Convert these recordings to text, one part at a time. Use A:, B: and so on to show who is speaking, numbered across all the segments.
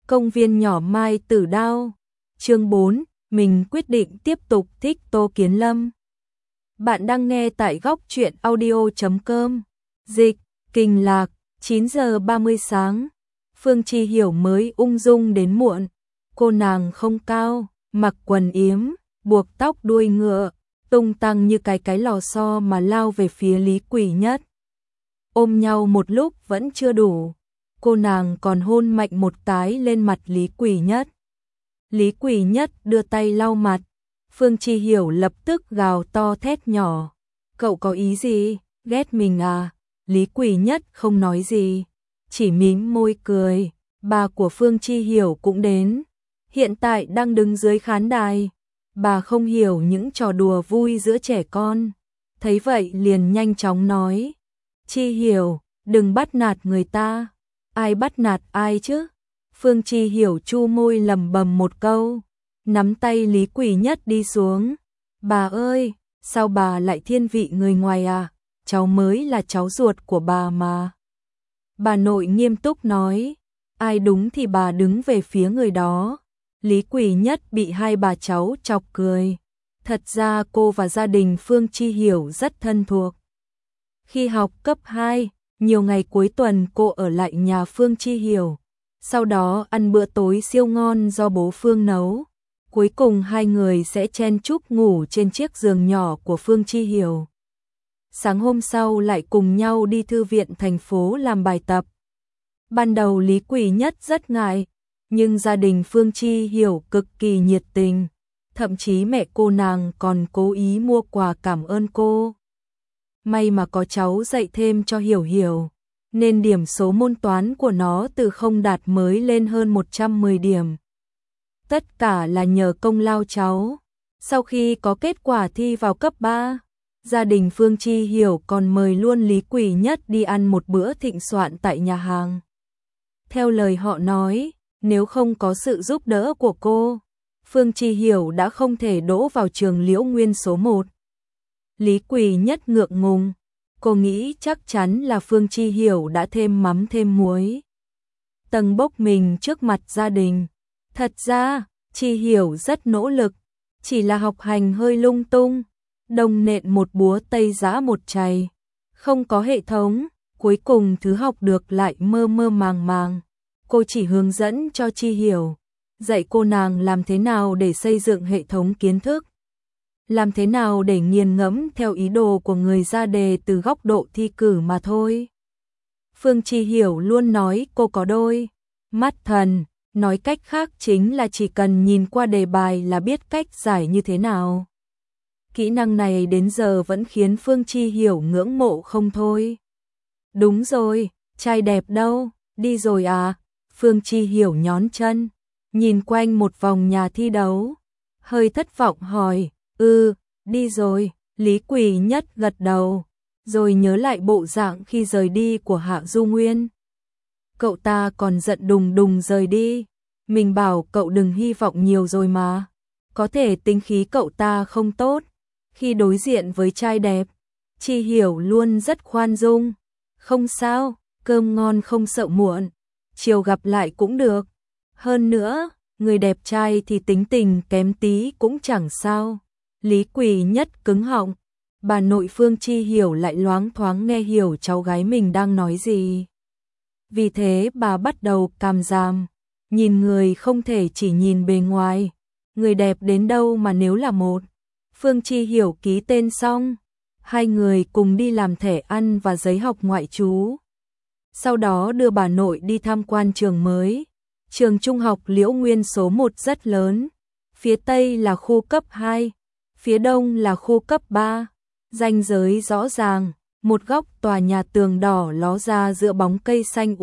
A: Công viên nhỏ Mai Tử Đao. Chương 4, mình quyết định tiếp tục thích Tô Kiến Lâm. Bạn đang nghe tại góc truyện audio.com. Dịch, Kình Lạc, 9 giờ 30 sáng. Phương Chi Hiểu mới ung dung đến muộn. Cô nàng không cao, mặc quần yếm, buộc tóc đuôi ngựa, tung tăng như cái lò xo mà lao về phía Lý Quỷ Nhất. Ôm nhau một lúc vẫn chưa đủ. Cô nàng còn hôn mạnh một cái lên mặt Lý Quỷ Nhất. Lý Quỷ Nhất đưa tay lau mặt. Phương Chi Hiểu lập tức gào to thét nhỏ. Cậu có ý gì? Ghét mình à? Lý Quỷ Nhất không nói gì, chỉ mím môi cười. Bà của Phương Chi Hiểu cũng đến, hiện tại đang đứng dưới khán đài. Bà không hiểu những trò đùa vui giữa trẻ con, thấy vậy liền nhanh chóng nói: Chi Hiểu, đừng bắt nạt người ta. Ai bắt nạt ai chứ? Phương Chi Hiểu chu môi lẩm bẩm một câu, nắm tay Lý Quỷ Nhất đi xuống. Bà ơi, sao bà lại thiên vị người ngoài à? Cháu mới là cháu ruột của bà mà. Bà nội nghiêm túc nói. Ai đúng thì bà đứng về phía người đó. Lý Quỷ Nhất bị hai bà cháu chọc cười. Thật ra cô và gia đình Phương Chi Hiểu rất thân thuộc. Khi học cấp 2, nhiều ngày cuối tuần cô ở lại nhà Phương Chi Hiểu, sau đó ăn bữa tối siêu ngon do bố Phương nấu. Cuối cùng hai người sẽ chen chúc ngủ trên chiếc giường nhỏ của Phương Chi Hiểu. Sáng hôm sau lại cùng nhau đi thư viện thành phố làm bài tập. Ban đầu Lý Quỷ Nhất rất ngại, nhưng gia đình Phương Chi Hiểu cực kỳ nhiệt tình, thậm chí mẹ cô nàng còn cố ý mua quà cảm ơn cô. May mà có cháu dạy thêm cho Hiểu Hiểu, nên điểm số môn toán của nó từ không đạt mới lên hơn 110 điểm. Tất cả là nhờ công lao cháu. Sau khi có kết quả thi vào cấp 3, gia đình Phương Chi Hiểu còn mời luôn Lý Quỷ Nhất đi ăn một bữa thịnh soạn tại nhà hàng. Theo lời họ nói, nếu không có sự giúp đỡ của cô, Phương Chi Hiểu đã không thể đỗ vào trường Liễu Nguyên số 1. Lý Quỷ Nhất ngượng ngùng, cô nghĩ chắc chắn là Phương Chi Hiểu đã thêm mắm thêm muối, tầng bốc mình trước mặt gia đình. Thật ra, Chi Hiểu rất nỗ lực, chỉ là học hành hơi lung tung, đồng nện một búa tây giã một chày, không có hệ thống, cuối cùng thứ học được lại mơ mơ màng màng. Cô chỉ hướng dẫn cho Chi Hiểu, dạy cô nàng làm thế nào để xây dựng hệ thống kiến thức, làm thế nào để nghiền ngẫm theo ý đồ của người ra đề từ góc độ thi cử mà thôi. Phương Chi Hiểu luôn nói cô có đôi mắt thần, nói cách khác chính là chỉ cần nhìn qua đề bài là biết cách giải như thế nào. Kỹ năng này đến giờ vẫn khiến Phương Chi Hiểu ngưỡng mộ không thôi. Đúng rồi, trai đẹp đâu, đi rồi à? Phương Chi Hiểu nhón chân, nhìn quanh một vòng nhà thi đấu, hơi thất vọng hỏi. Đi rồi. Lý Quỷ Nhất gật đầu, rồi nhớ lại bộ dạng khi rời đi của Hạ Du Nguyên. Cậu ta còn giận đùng đùng rời đi, mình bảo cậu đừng hy vọng nhiều rồi mà. Có thể tính khí cậu ta không tốt, khi đối diện với trai đẹp, Chi Hiểu luôn rất khoan dung. Không sao, cơm ngon không sợ muộn, chiều gặp lại cũng được. Hơn nữa, người đẹp trai thì tính tình kém tí cũng chẳng sao. Lý Quỷ Nhất cứng họng, bà nội Phương Chi Hiểu lại loáng thoáng nghe hiểu cháu gái mình đang nói gì. Vì thế bà bắt đầu càm ràm, nhìn người không thể chỉ nhìn bề ngoài, người đẹp đến đâu mà nếu là một. Phương Chi Hiểu ký tên xong, hai người cùng đi làm thẻ ăn và giấy học ngoại trú. Sau đó đưa bà nội đi tham quan trường mới. Trường trung học Liễu Nguyên số 1 rất lớn, phía Tây là khu cấp 2, phía Đông là khu cấp 3, ranh giới rõ ràng, một góc tòa nhà tường đỏ ló ra giữa bóng cây xanh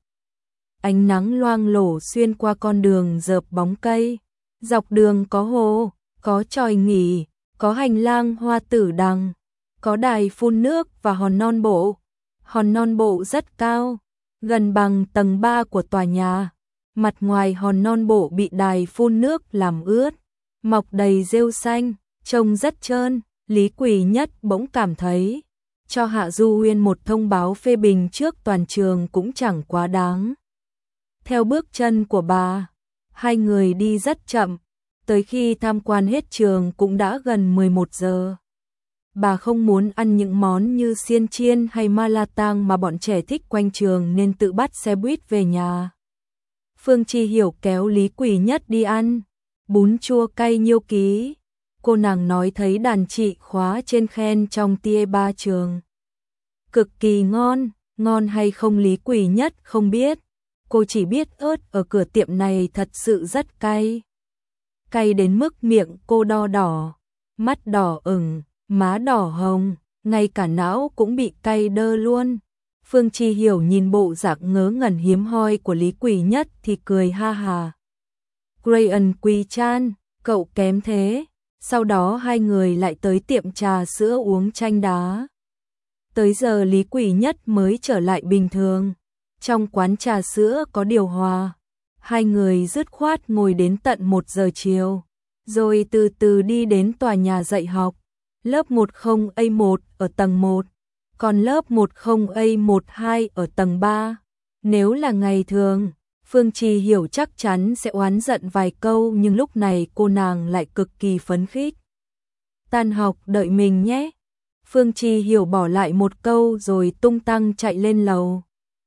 A: Ánh nắng loang lổ xuyên qua con đường rợp bóng cây, dọc đường có hồ, có chòi nghỉ, có hành lang hoa tử đằng, có đài phun nước và hòn non bộ. Hòn non bộ rất cao, gần bằng tầng 3 của tòa nhà. Mặt ngoài hòn non bộ bị đài phun nước làm ướt, mọc đầy rêu xanh, trông rất trơn. Lý Quỷ Nhất bỗng cảm thấy, cho Hạ Du Nguyên một thông báo phê bình trước toàn trường cũng chẳng quá đáng. Theo bước chân của bà, hai người đi rất chậm, tới khi tham quan hết trường cũng đã gần 11 giờ. Bà không muốn ăn những món như xiên chiên hay ma la tang mà bọn trẻ thích quanh trường nên tự bắt xe buýt về nhà. Phương Chi Hiểu kéo Lý Quỳ Nhất đi ăn bún chua cay nhiêu ký. Cô nàng nói thấy đàn chị khóa trên khen trong tia ba trường. Cực kỳ ngon, ngon hay không Lý Quỳ Nhất không biết. Cô chỉ biết ớt ở cửa tiệm này thật sự rất cay. Cay đến mức miệng cô đo đỏ, mắt đỏ ửng, má đỏ hồng, ngay cả não cũng bị cay đơ luôn. Phương Chi Hiểu nhìn bộ dạng ngớ ngẩn hiếm hoi của Lý Quỳ Nhất thì cười ha hà. Graham Quỳ Chan, cậu kém thế. Sau đó hai người lại tới tiệm trà sữa uống chanh đá. Tới giờ Lý Quỳ Nhất mới trở lại bình thường. Trong quán trà sữa có điều hòa. Hai người dứt khoát ngồi đến tận 1 giờ chiều. Rồi từ từ đi đến tòa nhà dạy học. Lớp 10A1 ở tầng 1. Còn lớp 10A12 ở tầng 3. Nếu là ngày thường, Phương Chi Hiểu chắc chắn sẽ oán giận vài câu nhưng lúc này cô nàng lại cực kỳ phấn khích. Tan học đợi mình nhé. Phương Chi Hiểu bỏ lại một câu rồi tung tăng chạy lên lầu.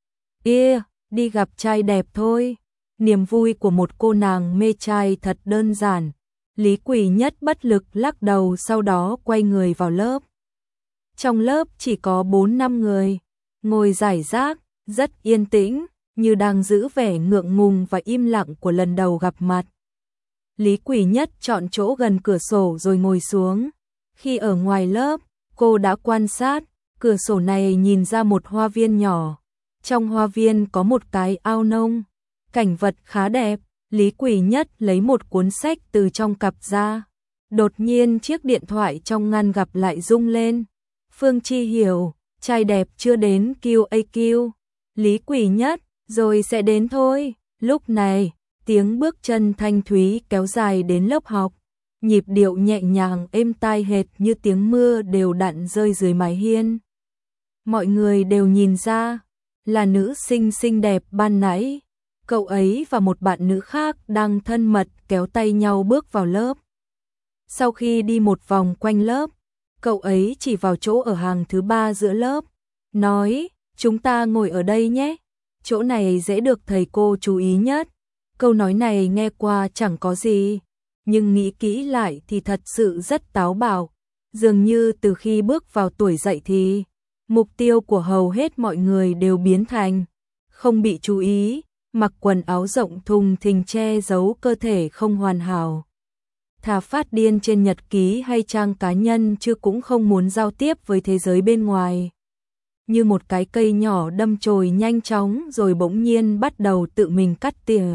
A: Đi gặp trai đẹp thôi. Niềm vui của một cô nàng mê trai thật đơn giản. Lý Quỳ Nhất bất lực lắc đầu sau đó quay người vào lớp. Trong lớp chỉ có 4-5 người, ngồi rải rác, rất yên tĩnh, như đang giữ vẻ ngượng ngùng và im lặng của lần đầu gặp mặt. Lý Quỳ Nhất chọn chỗ gần cửa sổ rồi ngồi xuống. Khi ở ngoài lớp, cô đã quan sát, cửa sổ này nhìn ra một hoa viên nhỏ. Trong hoa viên có một cái ao nông, cảnh vật khá đẹp. Lý Quỳ Nhất lấy một cuốn sách từ trong cặp ra. Đột nhiên chiếc điện thoại trong ngăn gặp lại rung lên. Phương Chi Hiểu, trai đẹp chưa đến QAQ. Lý Quỳ Nhất, rồi sẽ đến thôi. Lúc này, tiếng bước chân thanh thúy kéo dài đến lớp học. Nhịp điệu nhẹ nhàng êm tai hệt như tiếng mưa đều đặn rơi dưới mái hiên. Mọi người đều nhìn ra, là nữ sinh xinh đẹp ban nãy. Cậu ấy và một bạn nữ khác đang thân mật kéo tay nhau bước vào lớp. Sau khi đi một vòng quanh lớp, cậu ấy chỉ vào chỗ ở hàng thứ 3 giữa lớp, nói, chúng ta ngồi ở đây nhé, chỗ này dễ được thầy cô chú ý nhất. Câu nói này nghe qua chẳng có gì, nhưng nghĩ kỹ lại thì thật sự rất táo bạo. Dường như từ khi bước vào tuổi dậy thì, mục tiêu của hầu hết mọi người đều biến thành không bị chú ý, mặc quần áo rộng thùng thình che giấu cơ thể không hoàn hảo. Thà phát điên trên nhật ký hay trang cá nhân chứ cũng không muốn giao tiếp với thế giới bên ngoài. Như một cái cây nhỏ đâm chồi nhanh chóng rồi bỗng nhiên bắt đầu tự mình cắt tỉa.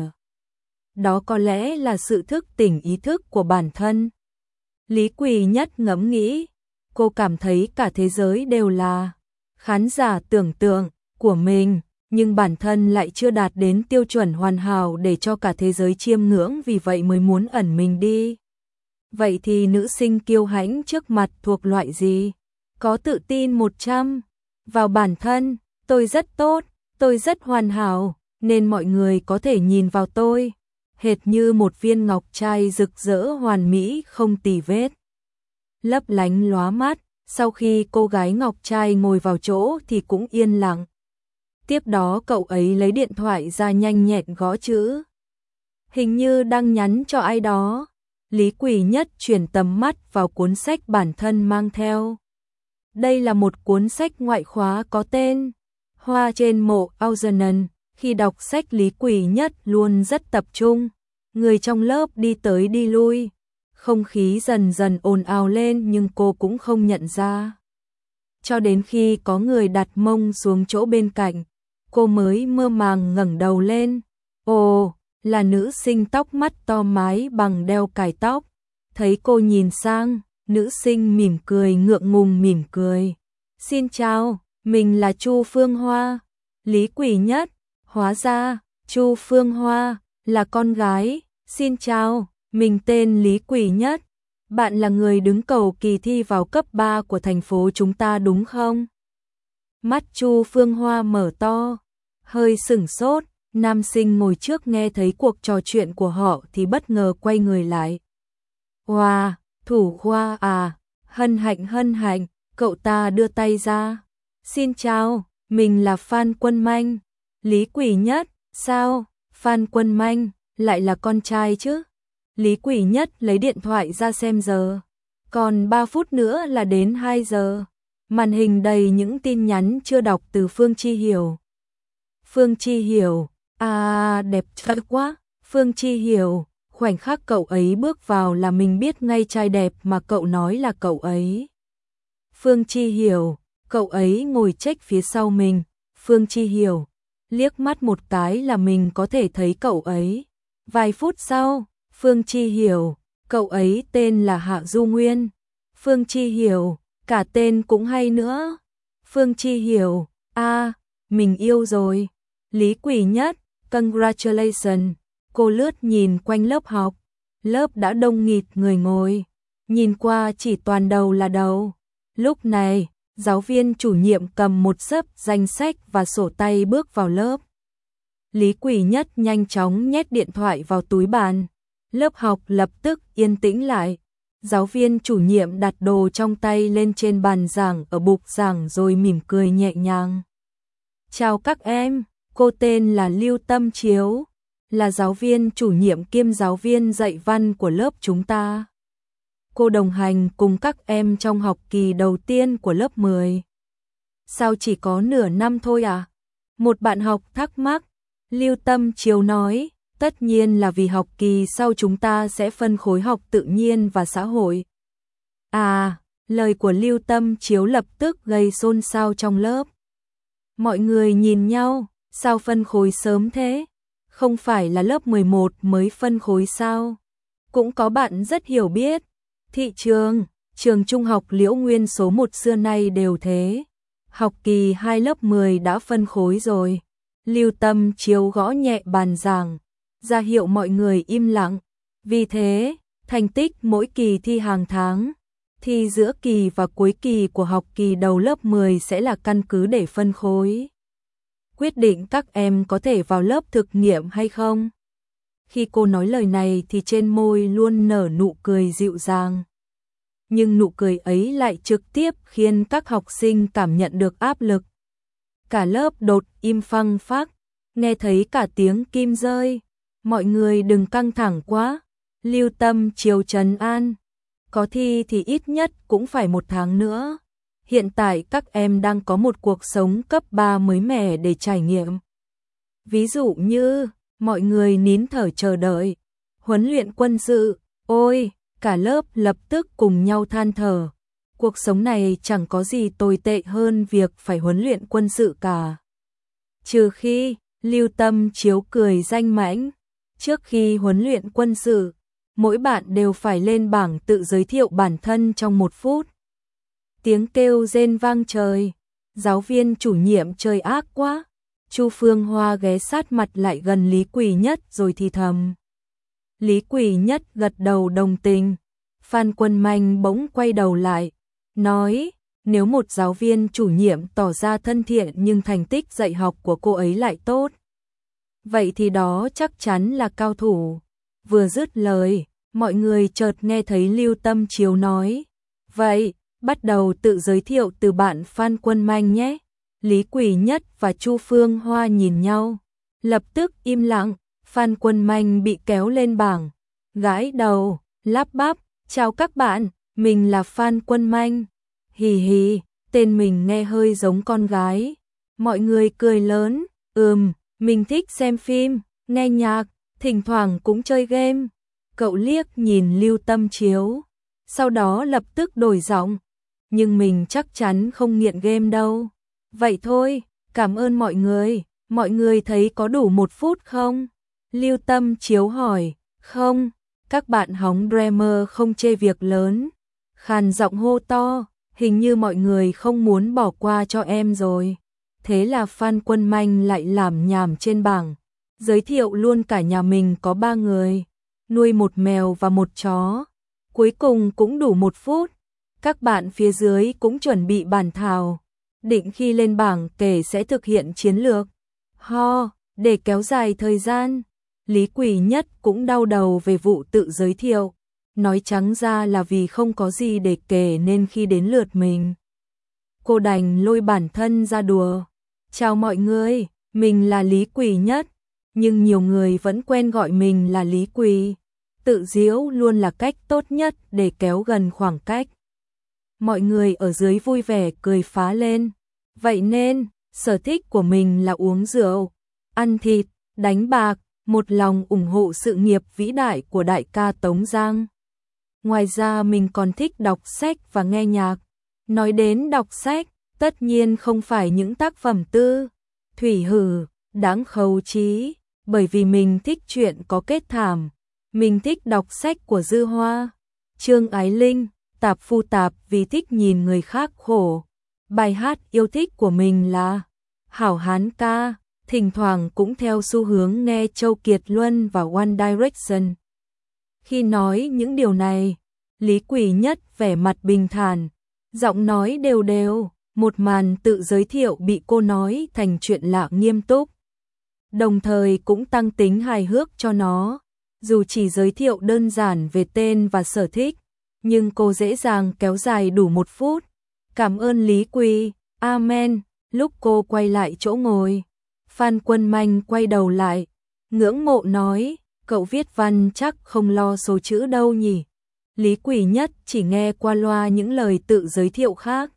A: Đó có lẽ là sự thức tỉnh ý thức của bản thân. Lý Quỳ Nhất ngẫm nghĩ, cô cảm thấy cả thế giới đều là khán giả tưởng tượng của mình, nhưng bản thân lại chưa đạt đến tiêu chuẩn hoàn hảo để cho cả thế giới chiêm ngưỡng, vì vậy mới muốn ẩn mình đi. Vậy thì nữ sinh kiêu hãnh trước mặt thuộc loại gì? Có tự tin 100 vào bản thân, tôi rất tốt, tôi rất hoàn hảo, nên mọi người có thể nhìn vào tôi, hệt như một viên ngọc trai rực rỡ hoàn mỹ không tì vết. Lấp lánh lóa mắt, sau khi cô gái ngọc trai ngồi vào chỗ thì cũng yên lặng. Tiếp đó cậu ấy lấy điện thoại ra nhanh nhẹn gõ chữ. Hình như đang nhắn cho ai đó. Lý Quỳ Nhất chuyển tầm mắt vào cuốn sách bản thân mang theo. Đây là một cuốn sách ngoại khóa có tên Hoa trên mộ Augenan. Khi đọc sách Lý Quỳ Nhất luôn rất tập trung. Người trong lớp đi tới đi lui. Không khí dần dần ồn ào lên nhưng cô cũng không nhận ra. Cho đến khi có người đặt mông xuống chỗ bên cạnh, cô mới mơ màng ngẩng đầu lên. Ồ, là nữ sinh tóc mắt to mái bằng đeo cài tóc. Thấy cô nhìn sang, nữ sinh mỉm cười ngượng ngùng mỉm cười. Xin chào, mình là Chu Phương Hoa. Lý Quỳ Nhất, hóa ra, Chu Phương Hoa, là con gái. Xin chào, mình tên Lý Quỳ Nhất. Bạn là người đứng cầu kỳ thi vào cấp 3 của thành phố chúng ta đúng không? Mắt Chu Phương Hoa mở to, hơi sửng sốt, Nam sinh ngồi trước nghe thấy cuộc trò chuyện của họ thì bất ngờ quay người lại. Wow, thủ khoa à, hân hạnh, cậu ta đưa tay ra. Xin chào, mình là Phan Quân Manh. Lý Quỷ Nhất, sao, Phan Quân Manh, lại là con trai chứ? Lý Quỷ Nhất lấy điện thoại ra xem giờ. Còn 3 phút nữa là đến 2 giờ. Màn hình đầy những tin nhắn chưa đọc từ Phương Chi Hiểu. Phương Chi Hiểu, à đẹp trai quá. Phương Chi Hiểu, khoảnh khắc cậu ấy bước vào là mình biết ngay trai đẹp mà cậu nói là cậu ấy. Phương Chi Hiểu, cậu ấy ngồi check phía sau mình. Phương Chi Hiểu, liếc mắt một cái là mình có thể thấy cậu ấy. Vài phút sau, Phương Chi Hiểu, cậu ấy tên là Hạ Du Nguyên. Phương Chi Hiểu, cả tên cũng hay nữa. Phương Chi Hiểu, mình yêu rồi. Lý Quỷ Nhất, congratulations. Cô lướt nhìn quanh lớp học. Lớp đã đông nghịt người ngồi. Nhìn qua chỉ toàn đầu là đầu. Lúc này, giáo viên chủ nhiệm cầm một xấp danh sách và sổ tay bước vào lớp. Lý Quỷ Nhất nhanh chóng nhét điện thoại vào túi bàn. Lớp học lập tức yên tĩnh lại. Giáo viên chủ nhiệm đặt đồ trong tay lên trên bàn giảng ở bục giảng rồi mỉm cười nhẹ nhàng. Chào các em, cô tên là Lưu Tâm Chiếu, là giáo viên chủ nhiệm kiêm giáo viên dạy văn của lớp chúng ta. Cô đồng hành cùng các em trong học kỳ đầu tiên của lớp 10. Sao chỉ có nửa năm thôi à? Một bạn học thắc mắc. Lưu Tâm Chiếu nói, tất nhiên là vì học kỳ sau chúng ta sẽ phân khối học tự nhiên và xã hội. Lời của Lưu Tâm Chiếu lập tức gây xôn xao trong lớp. Mọi người nhìn nhau, sao phân khối sớm thế? Không phải là lớp 11 mới phân khối sao? Cũng có bạn rất hiểu biết. Thị trường, trường trung học Liễu Nguyên số 1 xưa nay đều thế. Học kỳ 2 lớp 10 đã phân khối rồi. Lưu Tâm Chiếu gõ nhẹ bàn giảng, ra hiệu mọi người im lặng. Vì thế, thành tích mỗi kỳ thi hàng tháng, thi giữa kỳ và cuối kỳ của học kỳ đầu lớp 10 sẽ là căn cứ để phân khối. Quyết định các em có thể vào lớp thực nghiệm hay không. Khi cô nói lời này thì trên môi luôn nở nụ cười dịu dàng. Nhưng nụ cười ấy lại trực tiếp khiến các học sinh cảm nhận được áp lực. Cả lớp đột im phăng phắc, nghe thấy cả tiếng kim rơi. Mọi người đừng căng thẳng quá. Lưu Tâm Chiếu trấn an. Có thi thì ít nhất cũng phải 1 tháng nữa. Hiện tại các em đang có một cuộc sống cấp 3 mới mẻ để trải nghiệm. Ví dụ như, mọi người nín thở chờ đợi. Huấn luyện quân sự, ôi, cả lớp lập tức cùng nhau than thở. Cuộc sống này chẳng có gì tồi tệ hơn việc phải huấn luyện quân sự cả. Trừ khi, Lưu Tâm Chiếu cười danh mãnh. Trước khi huấn luyện quân sự, mỗi bạn đều phải lên bảng tự giới thiệu bản thân trong 1 phút. Tiếng kêu rên vang trời. Giáo viên chủ nhiệm trời ác quá. Chu Phương Hoa ghé sát mặt lại gần Lý Quỷ Nhất rồi thì thầm. Lý Quỷ Nhất gật đầu đồng tình. Phan Quân Manh bỗng quay đầu lại, nói, nếu một giáo viên chủ nhiệm tỏ ra thân thiện nhưng thành tích dạy học của cô ấy lại tốt, vậy thì đó chắc chắn là cao thủ. Vừa dứt lời, mọi người chợt nghe thấy Lưu Tâm Chiếu nói, vậy, bắt đầu tự giới thiệu từ bạn Phan Quân Manh nhé. Lý Quỷ Nhất và Chu Phương Hoa nhìn nhau, lập tức im lặng. Phan Quân Manh bị kéo lên bảng, gãi đầu, lắp bắp, chào các bạn, mình là Phan Quân Manh. Hì hì, tên mình nghe hơi giống con gái. Mọi người cười lớn, mình thích xem phim, nghe nhạc, thỉnh thoảng cũng chơi game. Cậu liếc nhìn Lưu Tâm Chiếu, sau đó lập tức đổi giọng, nhưng mình chắc chắn không nghiện game đâu. Vậy thôi, cảm ơn mọi người thấy có đủ 1 phút không? Lưu Tâm Chiếu hỏi, không, các bạn hóng Dreamer không chê việc lớn. Khàn giọng hô to, hình như mọi người không muốn bỏ qua cho em rồi. Thế là Phan Quân Manh lại làm nhảm trên bảng, giới thiệu luôn cả nhà mình có 3 người, nuôi 1 mèo và 1 chó. Cuối cùng cũng đủ 1 phút, các bạn phía dưới cũng chuẩn bị bản thảo, định khi lên bảng kể sẽ thực hiện chiến lược. Ho, Để kéo dài thời gian, Lý Quỳ Nhất cũng đau đầu về vụ tự giới thiệu. Nói trắng ra là vì không có gì để kể nên khi đến lượt mình, cô đành lôi bản thân ra đùa. Chào mọi người, mình là Lý Quỳ Nhất, nhưng nhiều người vẫn quen gọi mình là Lý Quỳ. Tự giễu luôn là cách tốt nhất để kéo gần khoảng cách. Mọi người ở dưới vui vẻ cười phá lên. Vậy nên, sở thích của mình là uống rượu, ăn thịt, đánh bạc, một lòng ủng hộ sự nghiệp vĩ đại của đại ca Tống Giang. Ngoài ra mình còn thích đọc sách và nghe nhạc. Nói đến đọc sách, tất nhiên không phải những tác phẩm tư, thủy hử, đáng khấu trí, bởi vì mình thích chuyện có kết thảm. Mình thích đọc sách của Dư Hoa, Trương Ái Linh, Tạp Phu Tạp vì thích nhìn người khác khổ. Bài hát yêu thích của mình là Hảo Hán Ca, thỉnh thoảng cũng theo xu hướng nghe Châu Kiệt Luân và One Direction. Khi nói những điều này, Lý Quỳ Nhất vẻ mặt bình thản, giọng nói đều đều, một màn tự giới thiệu bị cô nói thành chuyện lạ nghiêm túc. Đồng thời cũng tăng tính hài hước cho nó, dù chỉ giới thiệu đơn giản về tên và sở thích, nhưng cô dễ dàng kéo dài đủ 1 phút. Cảm ơn Lý Quỳ, amen. Lúc cô quay lại chỗ ngồi, Phan Quân Manh quay đầu lại, ngưỡng mộ nói, cậu viết văn chắc không lo số chữ đâu nhỉ. Lý Quỳ Nhất chỉ nghe qua loa những lời tự giới thiệu khác.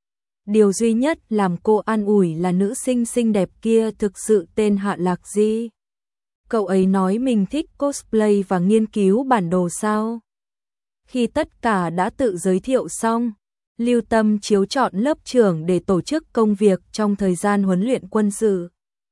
A: Điều duy nhất làm cô an ủi là nữ sinh xinh đẹp kia thực sự tên Hạ Lạc Di. Cậu ấy nói mình thích cosplay và nghiên cứu bản đồ sao. Khi tất cả đã tự giới thiệu xong, Lưu Tâm chiếu chọn lớp trưởng để tổ chức công việc trong thời gian huấn luyện quân sự.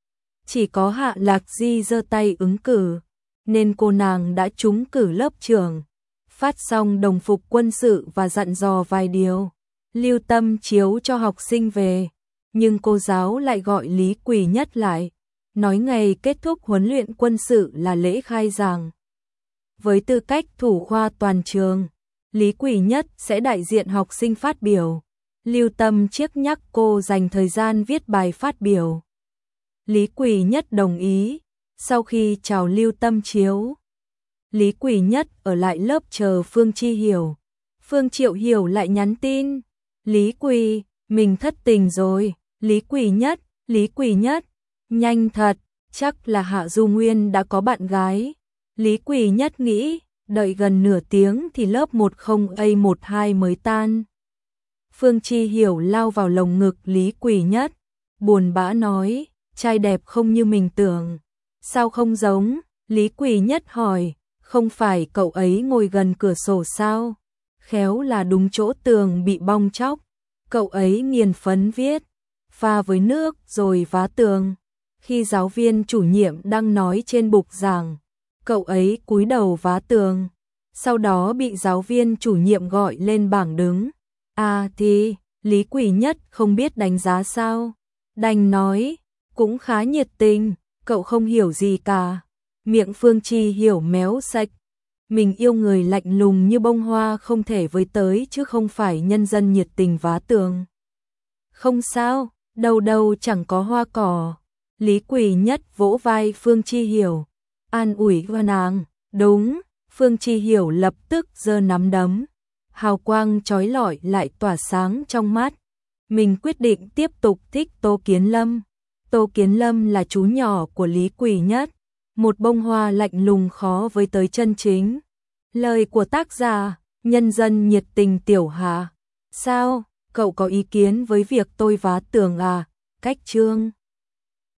A: Chỉ có Hạ Lạc Di giơ tay ứng cử, nên cô nàng đã trúng cử lớp trưởng. Phát xong đồng phục quân sự và dặn dò vài điều, Lưu Tâm chiếu cho học sinh về, nhưng cô giáo lại gọi Lý Quỳ Nhất lại, nói ngày kết thúc huấn luyện quân sự là lễ khai giảng. Với tư cách thủ khoa toàn trường, Lý Quỳ Nhất sẽ đại diện học sinh phát biểu. Lưu Tâm chiếc nhắc cô dành thời gian viết bài phát biểu. Lý Quỳ Nhất đồng ý. Sau khi chào Lưu Tâm chiếu, Lý Quỳ Nhất ở lại lớp chờ Phương Chi Hiểu. Phương Triệu Hiểu lại nhắn tin, Lý Quỳ, mình thất tình rồi. Lý Quỳ Nhất, nhanh thật, chắc là Hạ Du Nguyên đã có bạn gái. Lý Quỳ Nhất nghĩ, đợi gần nửa tiếng thì lớp 10A12 mới tan. Phương Chi Hiểu lao vào lồng ngực Lý Quỳ Nhất, buồn bã nói, trai đẹp không như mình tưởng. Sao không giống? Lý Quỳ Nhất hỏi, không phải cậu ấy ngồi gần cửa sổ sao? Khéo là đúng chỗ tường bị bong tróc. Cậu ấy nghiền phấn viết, pha với nước rồi vá tường. Khi giáo viên chủ nhiệm đang nói trên bục giảng, cậu ấy cúi đầu vá tường. Sau đó bị giáo viên chủ nhiệm gọi lên bảng đứng. À thì, Lý Quỳ Nhất không biết đánh giá sao. Đành nói, cũng khá nhiệt tình, cậu không hiểu gì cả. Miệng Phương Chi Hiểu méo sạch. Mình yêu người lạnh lùng như bông hoa không thể với tới chứ không phải nhân dân nhiệt tình vá tường. Không sao, đâu đâu chẳng có hoa cỏ. Lý Quỳ Nhất vỗ vai Phương Chi Hiểu, an ủi nàng. Đúng, Phương Chi Hiểu lập tức giơ nắm đấm. Hào quang chói lọi lại tỏa sáng trong mắt. Mình quyết định tiếp tục thích Tô Kiến Lâm. Tô Kiến Lâm là chú nhỏ của Lý Quỳ Nhất, một bông hoa lạnh lùng khó với tới chân chính. Lời của tác giả, nhân dân nhiệt tình Tiểu Hà. Sao, cậu có ý kiến với việc tôi vá tường à? Cách chương